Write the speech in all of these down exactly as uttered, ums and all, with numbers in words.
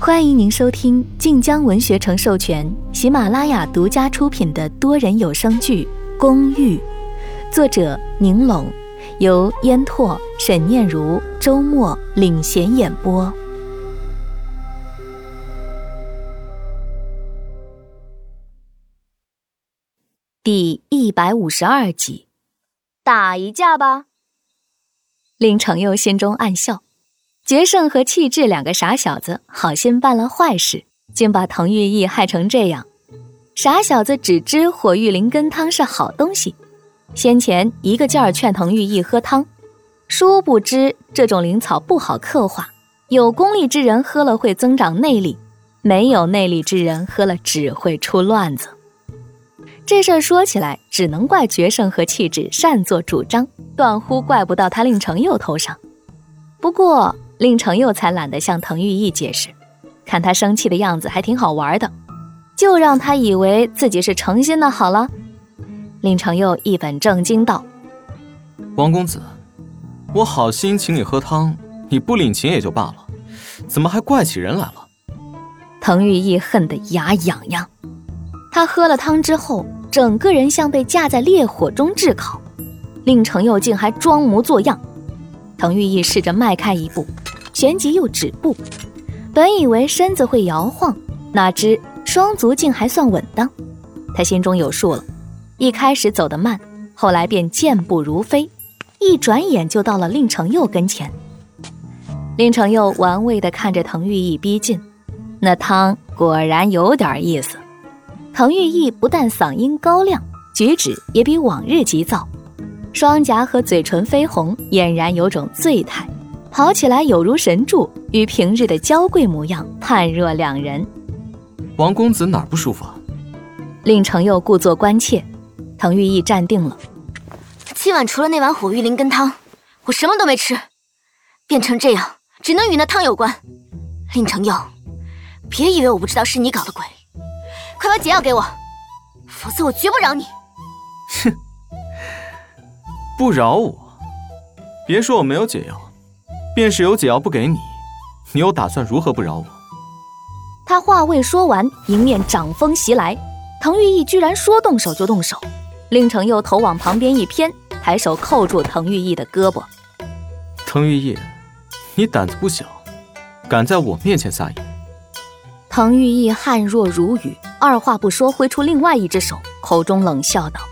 欢迎您收听晋江文学城授权、喜马拉雅独家出品的多人有声剧《公寓》，作者宁拢，由烟拓、沈念如、周末领衔演播。第一百五十二集， 打一架吧。 令程佑心中暗笑，决胜和气质两个傻小子好心办了坏事，竟把滕玉意害成这样。傻小子只知火玉灵根汤是好东西，先前一个劲儿劝滕玉意喝汤，殊不知这种灵草不好刻画，有功力之人喝了会增长内力，没有内力之人喝了只会出乱子。这事儿说起来只能怪决胜和气质擅作主张，断乎怪不到他令程佑头上。不过令程佑才懒得向滕玉意解释，看他生气的样子还挺好玩的，就让他以为自己是诚心的好了。令程佑一本正经道： 王公子，我好心请你喝汤，你不领情也就罢了，怎么还怪起人来了？ 滕玉意恨得牙痒痒，他喝了汤之后，整个人像被架在烈火中炙烤，令程佑竟还装模作样。滕玉意试着迈开一步，旋即又止步，本以为身子会摇晃，哪知双足竟还算稳当。他心中有数了，一开始走得慢，后来便健步如飞，一转眼就到了令程佑跟前。令程佑玩味地看着滕玉意逼近，那汤果然有点意思。滕玉意不但嗓音高亮，举止也比往日急躁，双颊和嘴唇绯红，俨然有种醉态，跑起来有如神助，与平日的娇贵模样判若两人。 王公子哪儿不舒服啊？ 令程佑故作关切，滕玉意站定了。 今晚除了那碗火玉灵根汤，我什么都没吃，变成这样只能与那汤有关。令程佑，别以为我不知道是你搞的鬼，快把解药给我，否则我绝不饶你。 哼，不饶我？别说我没有解药，便是有解药不给你，你又打算如何不饶我？ 他话未说完，迎面掌风袭来，滕玉意居然说动手就动手。令程佑头往旁边一偏，抬手扣住滕玉意的胳膊。 滕玉意，你胆子不小，敢在我面前撒野。 滕玉意汗若如雨，二话不说挥出另外一只手，口中冷笑道：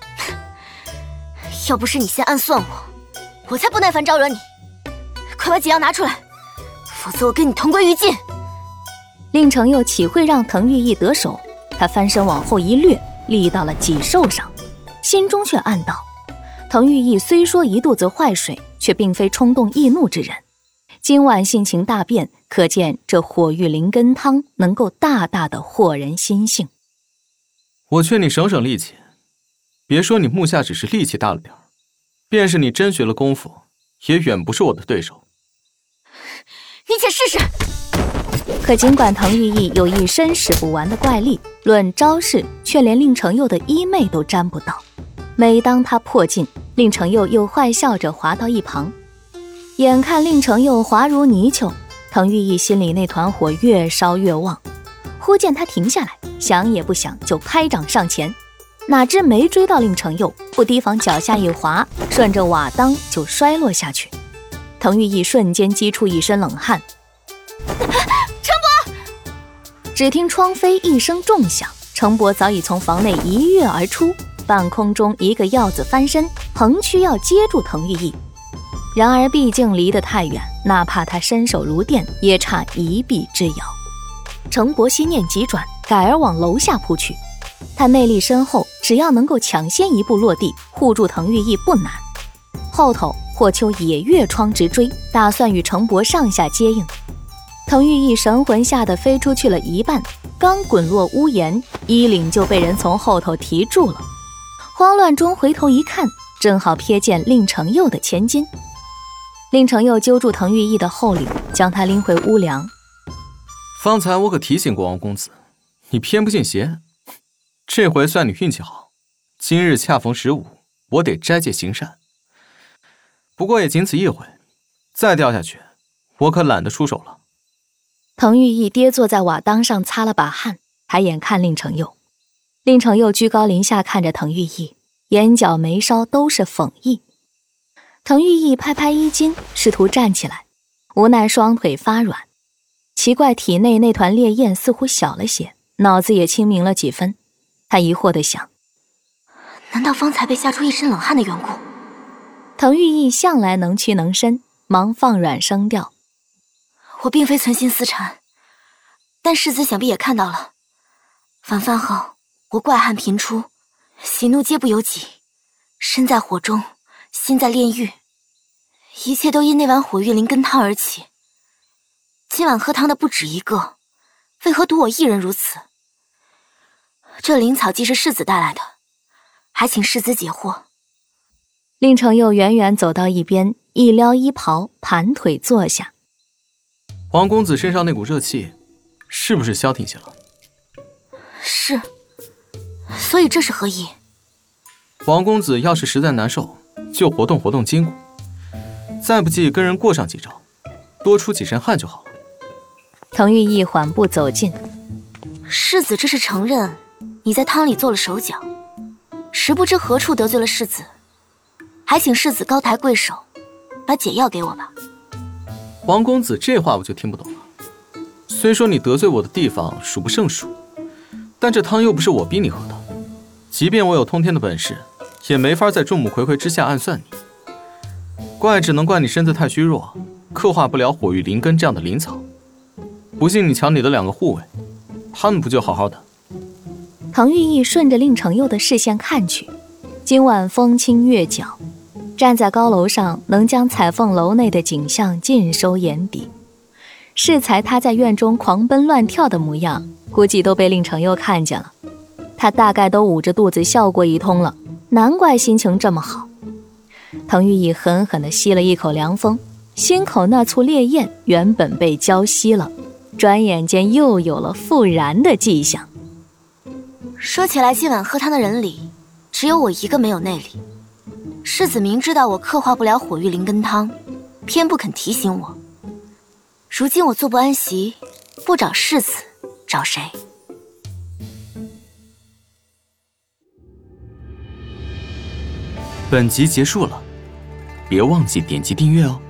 要不是你先暗算我，我才不耐烦招惹你。快把解药拿出来，否则我跟你同归于尽。 令程佑岂会让滕玉意得手，他翻身往后一掠，立到了脊兽上，心中却暗道：滕玉意虽说一肚子坏水，却并非冲动易怒之人，今晚性情大变，可见这火玉灵根汤能够大大的惑人心性。 我劝你省省力气，别说你目下只是力气大了点儿，便是你真学了功夫，也远不是我的对手。 你且试试。 可尽管滕玉意有一身使不完的怪力，论招式却连令程佑的衣袂都沾不到。每当他迫近，令程佑又坏笑着滑到一旁。眼看令程佑滑如泥鳅，滕玉意心里那团火越烧越旺，忽见他停下来，想也不想就拍掌上前，哪知没追到令程佑，不提防脚下一滑，顺着瓦当就摔落下去。滕玉意瞬间激出一身冷汗。 程伯！ 只听窗扉一声重响，程伯早已从房内一跃而出，半空中一个鹞子翻身，横去要接住滕玉意。然而毕竟离得太远，哪怕他身手如电，也差一臂之遥。程伯心念急转，改而往楼下扑去。他内力深厚，只要能够抢先一步落地，护住滕玉意不难。后头霍秋也越窗直追，打算与程伯上下接应。滕玉意神魂吓得飞出去了一半，刚滚落屋檐，衣领就被人从后头提住了。慌乱中回头一看，正好瞥见令程佑的前襟。令程佑揪住滕玉意的后领，将他拎回屋梁。 方才我可提醒过王公子，你偏不信邪，这回算你运气好，今日恰逢十五，我得斋戒行善。不过也仅此一回，再掉下去，我可懒得出手了。 滕玉义跌坐在瓦当上擦了把汗，抬眼看令程佑。令程佑居高临下看着滕玉义，眼角眉梢都是讽意。滕玉义拍拍衣襟，试图站起来，无奈双腿发软。奇怪，体内那团烈焰似乎小了些，脑子也清明了几分。他疑惑地想， 难道方才被吓出一身冷汗的缘故？ 滕玉义向来能屈能伸，忙放软声调， 我并非存心私产，但世子想必也看到了，晚饭后我怪汗频出，喜怒皆不由己，身在火中，心在炼狱，一切都因那碗火玉灵根汤而起。今晚喝汤的不止一个，为何独我一人如此？这灵草既是世子带来的，还请世子解惑。 令程佑远远走到一边，一撩衣袍，盘腿坐下。 皇公子身上那股热气，是不是消停些了？ 是，所以这是何意？ 皇公子要是实在难受，就活动活动筋骨，再不济跟人过上几招，多出几身汗就好了。 滕玉义缓步走近， 世子这是承认你在汤里做了手脚，实不知何处得罪了世子，还请世子高抬贵手，把解药给我吧。 皇公子这话我就听不懂了。虽说你得罪我的地方数不胜数，但这汤又不是我逼你喝的，即便我有通天的本事，也没法在众目睽睽之下暗算你。怪只能怪你身子太虚弱，刻画不了火玉灵根这样的灵草。不信你瞧你的两个护卫，他们不就好好的？ 滕玉义顺着令程佑的视线看去，今晚风清月皎，站在高楼上，能将彩凤楼内的景象尽收眼底。适才他在院中狂奔乱跳的模样，估计都被令程佑看见了。他大概都捂着肚子笑过一通了，难怪心情这么好。滕玉义狠狠地吸了一口凉风，心口那簇烈焰原本被浇熄了，转眼间又有了复燃的迹象。 说起来，今晚喝汤的人里，只有我一个没有内力。世子明知道我刻画不了火玉灵根汤，偏不肯提醒我。如今我坐不安席，不找世子，找谁？ 本集结束了，别忘记点击订阅哦。